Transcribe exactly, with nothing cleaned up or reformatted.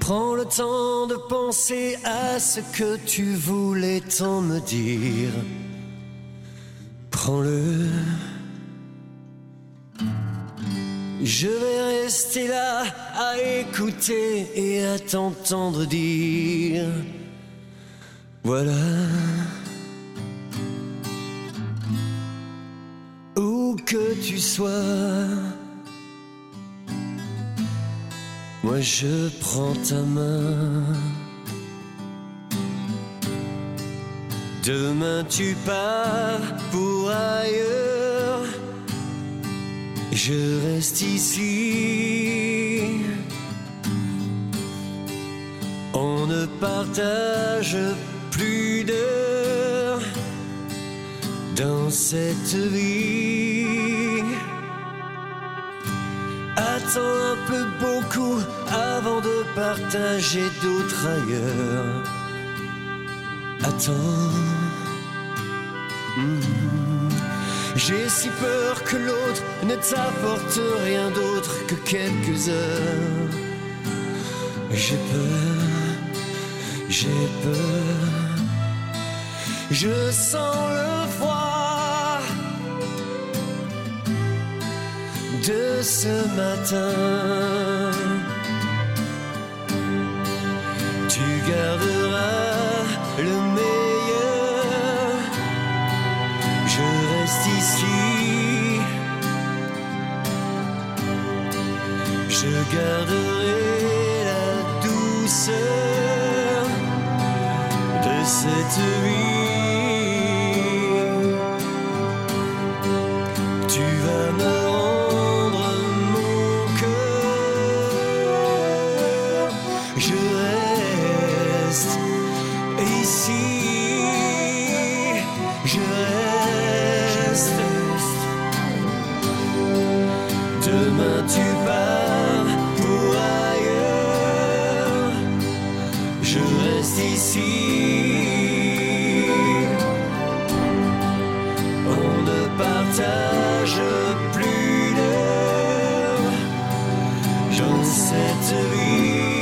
Prends le temps de penser à ce que tu voulais tant me dire. Prends-le. Je vais rester là à écouter et à t'entendre dire. Voilà. Où que tu sois, moi je prends ta main. Demain tu pars pour ailleurs, je reste ici. On ne partage plus d'heures dans cette vie. Attends un peu beaucoup avant de partager d'autres ailleurs. Attends. Mmh. J'ai si peur que l'autre ne t'apporte rien d'autre que quelques heures. J'ai peur, j'ai peur. Je sens le froid de ce matin. Tu garderas le meilleur. Je reste ici. Je garderai la douceur de cette vie. Tu vas me rendre mon cœur. Je reste ici. Je reste. Demain tu pars pour ailleurs. Je reste ici. On ne partage plus d'heures dans cette vie.